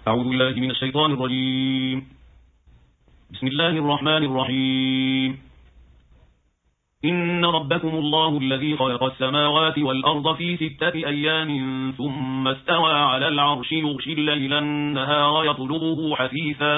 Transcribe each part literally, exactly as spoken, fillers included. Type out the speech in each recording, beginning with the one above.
أعوذ بالله من الشيطان الرجيم. بسم الله الرحمن الرحيم. إن ربكم الله الذي خلق السماوات والأرض في ستة أيام ثم استوى على العرش يغشي الليل النهار يطلبه حثيثا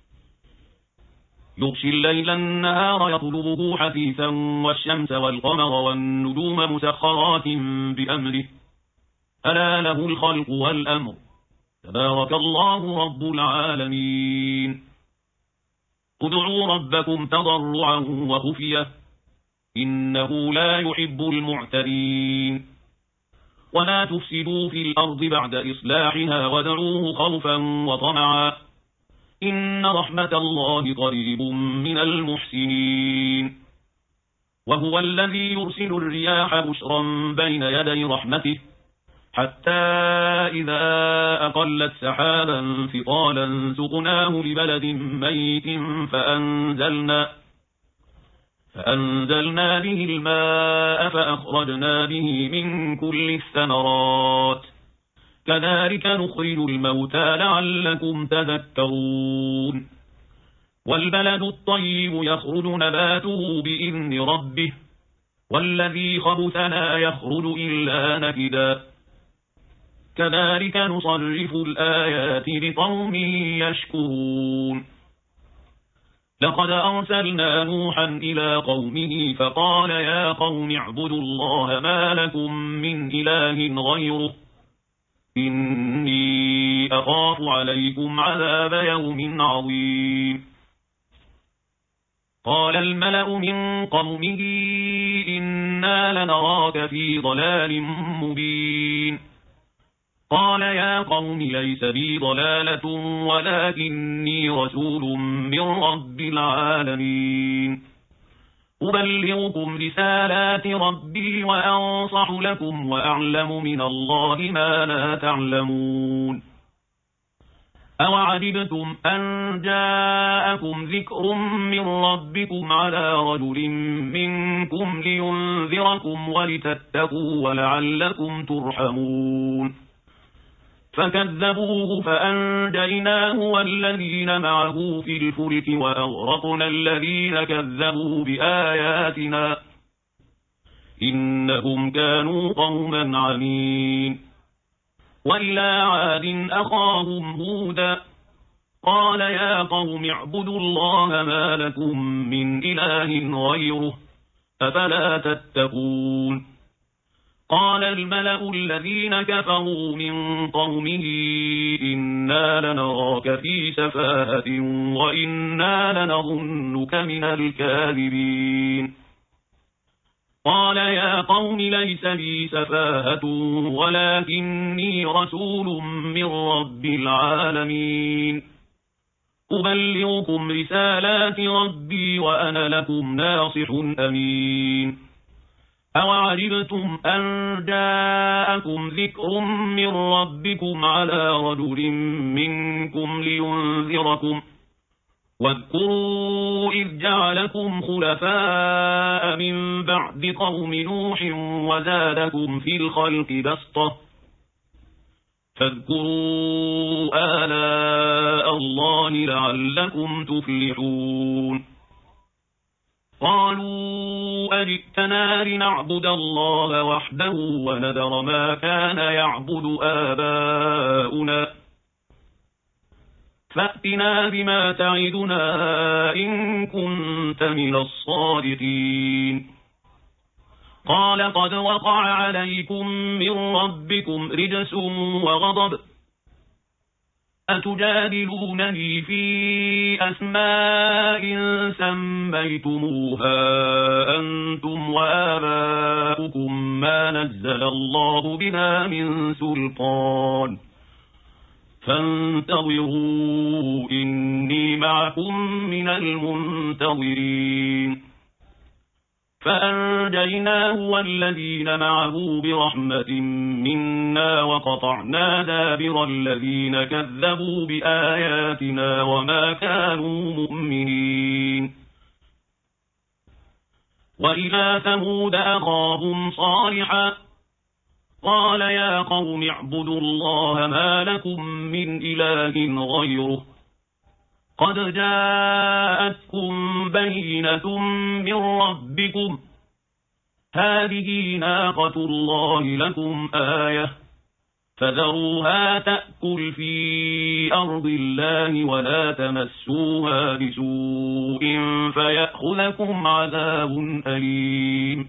يغشي الليل النهار يطلبه حثيثا والشمس والقمر والنجوم مسخرات بأمره ألا له الخلق والأمر تبارك الله رب العالمين. ادعوا ربكم تضرعا وخفية إنه لا يحب المعتدين. ولا تفسدوا في الأرض بعد إصلاحها وادعوه خوفا وطمعا إن رحمة الله قريب من المحسنين. وهو الذي يرسل الرياح بشرا بين يدي رحمته حتى إذا أقلت سحابا ثقالا سقناه لبلد ميت فأنزلنا فأنزلنا به الماء فأخرجنا به من كل الثمرات كذلك نخرج الموتى لعلكم تذكرون. والبلد الطيب يخرج نباته بإذن ربه والذي خبث لا يخرج إلا نكدا كذلك نصرف الآيات لقوم يشكرون. لقد أرسلنا نوحا إلى قومه فقال يا قوم اعبدوا الله ما لكم من إله غيره إني أخاف عليكم عذاب يوم عظيم. قال الملأ من قومه إنا لنراك في ضلال مبين. قال يا قوم ليس بي ضلالة ولكني رسول من رب العالمين أبلغكم رسالات ربي وأنصح لكم وأعلم من الله ما لا تعلمون. أوعجبتم أن جاءكم ذكر من ربكم على رجل منكم لينذركم ولتتقوا ولعلكم ترحمون. فكذبوه فأنجيناه والذين معه في الفلك وأغرقنا الذين كذبوا بآياتنا إنهم كانوا قوما عمين. وإلى عاد أخاهم هودا قال يا قوم اعبدوا الله ما لكم من إله غيره أفلا تتقون. قال الملأ الذين كفروا من قومه إنا لنراك في سفاهة وإنا لنظنك من الكاذبين. قال يا قوم ليس بي سفاهة ولكني رسول من رب العالمين أبلغكم رسالات ربي وأنا لكم ناصح أمين. أوعجبتم أن جاءكم ذكر من ربكم على رجل منكم لينذركم واذكروا إذ جعلكم خلفاء من بعد قوم نوح وزادكم في الخلق بسطة فاذكروا آلاء الله لعلكم تفلحون. قالوا أجئتنا لنعبد الله وحده ونذر ما كان يعبد آباؤنا فأتنا بما تعدنا إن كنت من الصادقين. قال قد وقع عليكم من ربكم رجس وغضب أتجادلونني في أسماء سميتموها أنتم وآباؤكم ما نزل الله بها من سلطان فانتظروا إني معكم من المنتظرين. فأنجيناه والذين معه برحمة منا وقطعنا دابر الذين كذبوا بآياتنا وما كانوا مؤمنين. وإلى ثمود أخاهم صالحا قال يا قوم اعبدوا الله ما لكم من إله غيره قد جاءتكم بينة من ربكم هذه ناقة الله لكم آية فذروها تأكل في أرض الله ولا تمسوها بسوء فيأخذكم عذاب أليم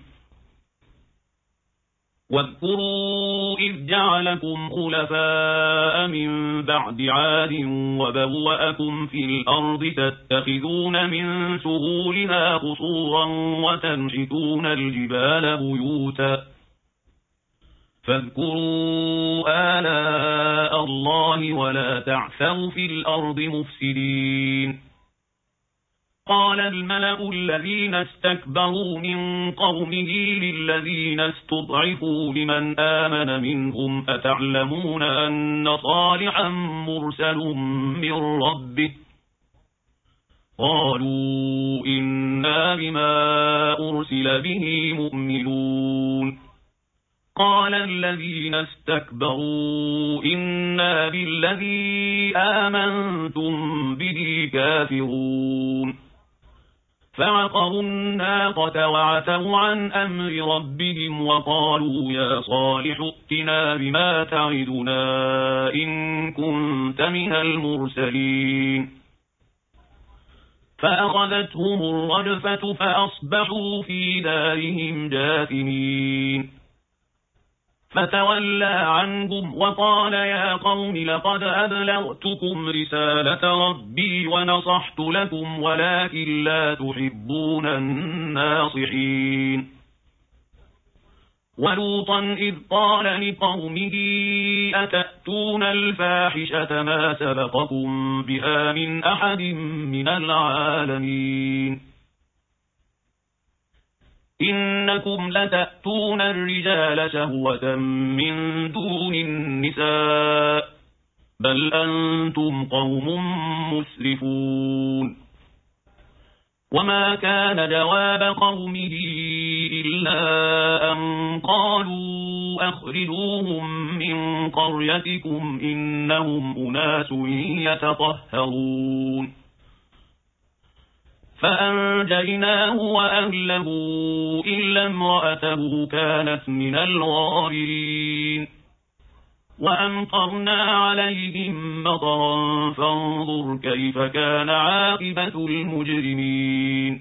واذكروا إذ جعلكم خلفاء من بعد عاد وبوأكم في الأرض تتخذون من سهولها قصورا وتنحتون الجبال بيوتا فاذكروا آلاء الله ولا تعثوا في الأرض مفسدين قال الملأ الذين استكبروا من قومه للذين استضعفوا لمن آمن منهم أتعلمون أن صالحا مرسل من ربه قالوا إنا بما أرسل به مؤمنون قال الذين استكبروا إنا بالذي آمنتم به كافرون فعقروا الناقة وعتوا عن أمر ربهم وقالوا يا صالح ائتنا بما تعدنا إن كنت من المرسلين فأخذتهم الرجفة فأصبحوا في دارهم جاثمين فتولى عنهم وقال يا قوم لقد أبلغتكم رسالة ربي ونصحت لكم ولكن لا تحبون الناصحين ولوطا إذ قال لقومه أتأتون الفاحشة ما سبقكم بها من أحد من العالمين إنكم لتأتون الرجال شهوة من دون النساء بل أنتم قوم مسرفون وما كان جواب قومه إلا أن قالوا أخرجوهم من قريتكم إنهم أناس يتطهرون فأنجيناه وأهله إلا امرأته كانت من الغابرين وأمطرنا عليهم مطرا فانظر كيف كان عاقبة المجرمين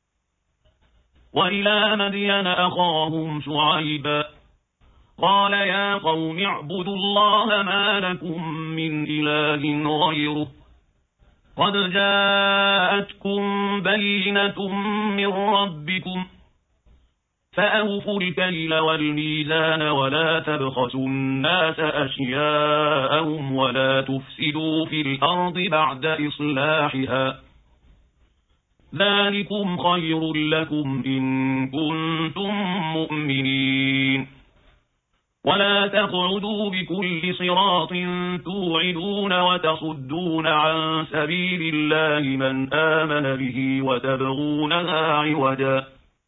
وإلى مدين أخاهم شعيبا قال يا قوم اعبدوا الله ما لكم من إله غيره قد جاءتكم بينة من ربكم فأوفوا الكيل والميزان ولا تبخسوا الناس أشياءهم ولا تفسدوا في الأرض بعد إصلاحها ذلكم خير لكم إن كنتم مؤمنين ولا تقعدوا بكل صراط توعدون وتصدون عن سبيل الله من آمن به وتبغونها عوجا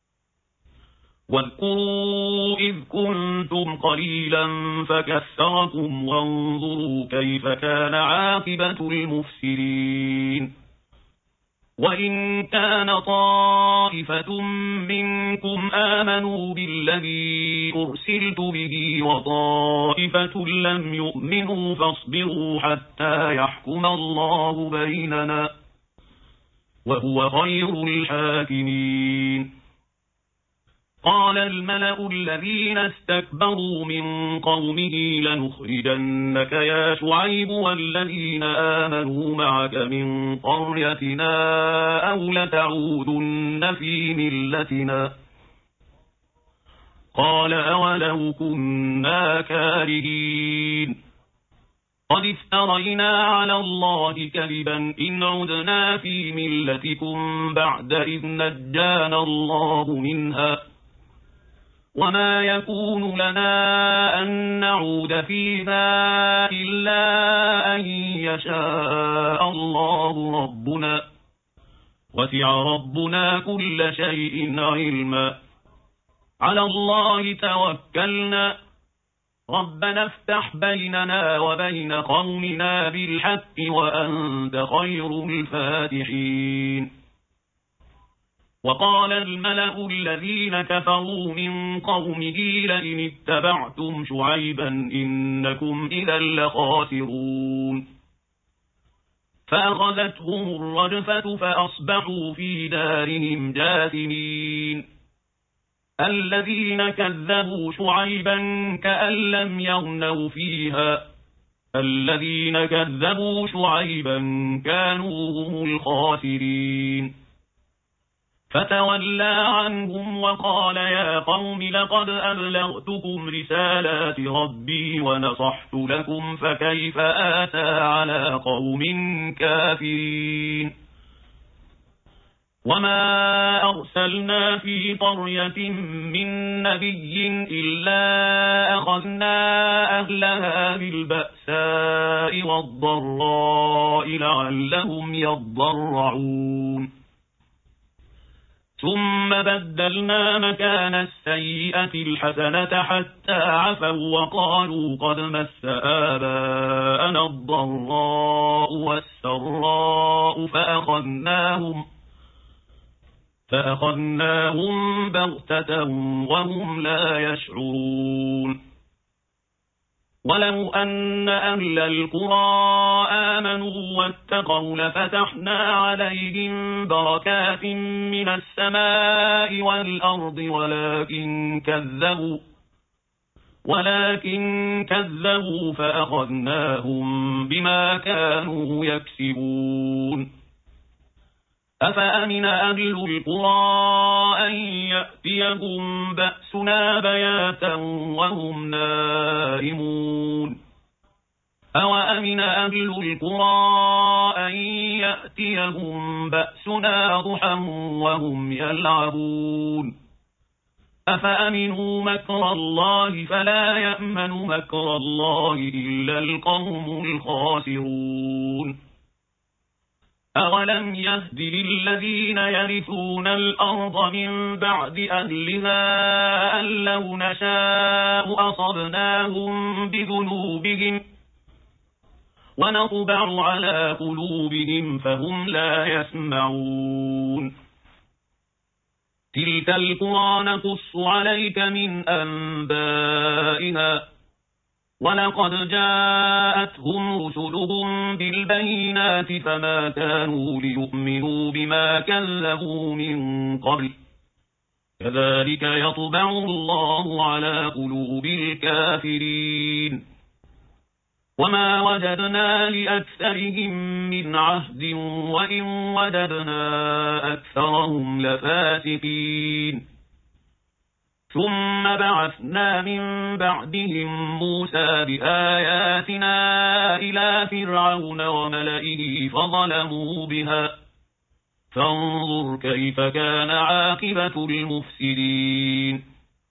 واذكروا إذ كنتم قليلا فكثركم وانظروا كيف كان عاقبة المفسدين وإن كان طائفة منكم آمنوا بالذي أرسلت به وطائفة لم يؤمنوا فاصبروا حتى يحكم الله بيننا وهو خير الحاكمين قال الملأ الذين استكبروا من قومه لنخرجنك يا شعيب والذين آمنوا معك من قريتنا أو لتعودن في ملتنا قال أولو كنا كارهين قد افترينا على الله كذبا إن عدنا في ملتكم بعد إذ نجانا الله منها وما يكون لنا أن نعود فيها إلا أن يشاء الله ربنا وسع ربنا كل شيء علما على الله توكلنا ربنا افتح بيننا وبين قومنا بالحق وأنت خير الفاتحين. وقال الملأ الذين كفروا من قومه لئن اتبعتم شعيبا إنكم إذا لخاسرون. فأخذتهم الرجفة فأصبحوا في دارهم جاثمين. الذين كذبوا شعيبا كأن لم يغنوا فيها الذين كذبوا شعيبا كانوا هم الخاسرين. فتولى عنهم وقال يا قوم لقد أبلغتكم رسالات ربي ونصحت لكم فكيف آتى على قوم كافرين. وما أرسلنا في قرية من نبي إلا أخذنا أهلها بالبأساء والضراء لعلهم يضرعون. ثم بدلنا مكان السيئة الحسنة حتى عفوا وقالوا قد مس آباءنا الضراء والسراء فأخذناهم فأخذناهم بغتة وهم لا يشعرون. ولو أن أهل القرى آمنوا واتقوا لفتحنا عليهم بركات من السماء والأرض ولكن كذبوا ولكن كذبوا فأخذناهم بما كانوا يكسبون. أفأمن أهل القرى أن يأتيهم بأسنا بياتا وهم نائمون. أوأمن أهل القرى أن يأتيهم بأسنا ضحى وهم يلعبون. أفأمنوا مكر الله فلا يأمن مكر الله إلا القوم الخاسرون. أولم يهد للذين يرثون الأرض من بعد أهلها أن لو نشاء أصبناهم بذنوبهم ونطبع على قلوبهم فهم لا يسمعون. تلك القرى نقص عليك من أنبائها ولقد جاءتهم رسلهم بالبينات فما كانوا ليؤمنوا بما كذبوا من قبل كذلك يطبع الله على قلوب الكافرين. وما وجدنا لأكثرهم من عهد وإن وجدنا أكثرهم لفاسقين. ثم بعثنا من بعدهم موسى بآياتنا إلى فرعون وملئه فظلموا بها فانظر كيف كان عاقبة المفسدين.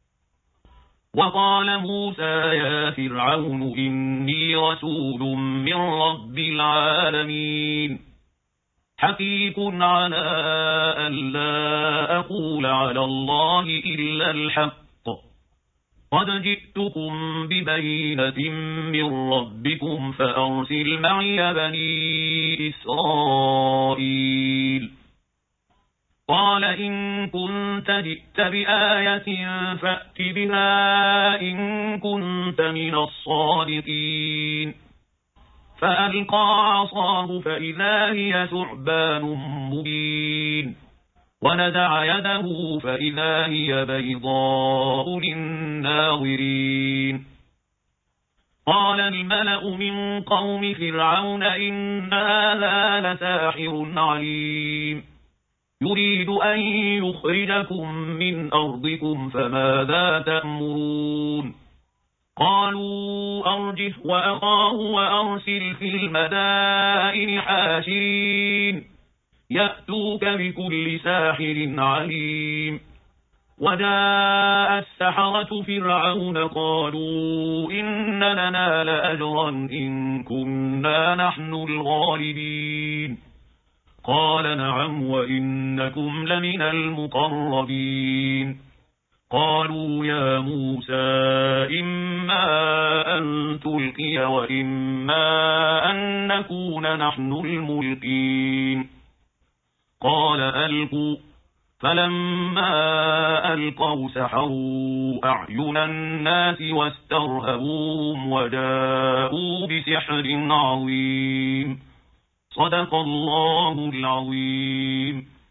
وقال موسى يا فرعون إني رسول من رب العالمين حقيق على أن لا أقول على الله إلا الحق قد جئتكم ببينة من ربكم فأرسل معي بني إسرائيل. قال إن كنت جئت بآية فأت بها إن كنت من الصادقين. فألقى عصاه فإذا هي ثعبان مبين ونزع يده فإذا هي بيضاء للناظرين. قال الملأ من قوم فرعون إن هذا لساحر عليم يريد أن يخرجكم من أرضكم فماذا تأمرون. قالوا أرجه وأخاه وأرسل في المدائن حاشرين يأتوك بكل ساحر عليم. وجاء السحرة فرعون قالوا إن لنا لأجرا إن كنا نحن الغالبين. قال نعم وإنكم لمن المقربين. قالوا يا موسى إما أن تلقي وإما أن نكون نحن الملقين قال ألقوا فلما ألقوا سحروا أعين الناس واسترهبوهم وجاءوا بسحر عظيم صدق الله العظيم.